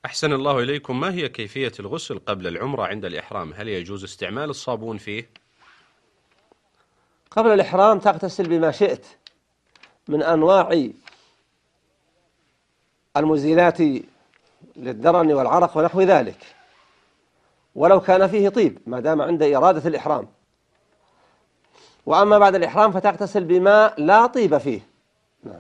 أحسن الله إليكم، ما هي كيفية الغسل قبل العمرة عند الإحرام؟ هل يجوز استعمال الصابون فيه؟ قبل الإحرام تغتسل بما شئت من أنواع المزيلات للدرن والعرق ونحو ذلك، ولو كان فيه طيب ما دام عند إرادة الإحرام. وأما بعد الإحرام فتغتسل بما لا طيب فيه،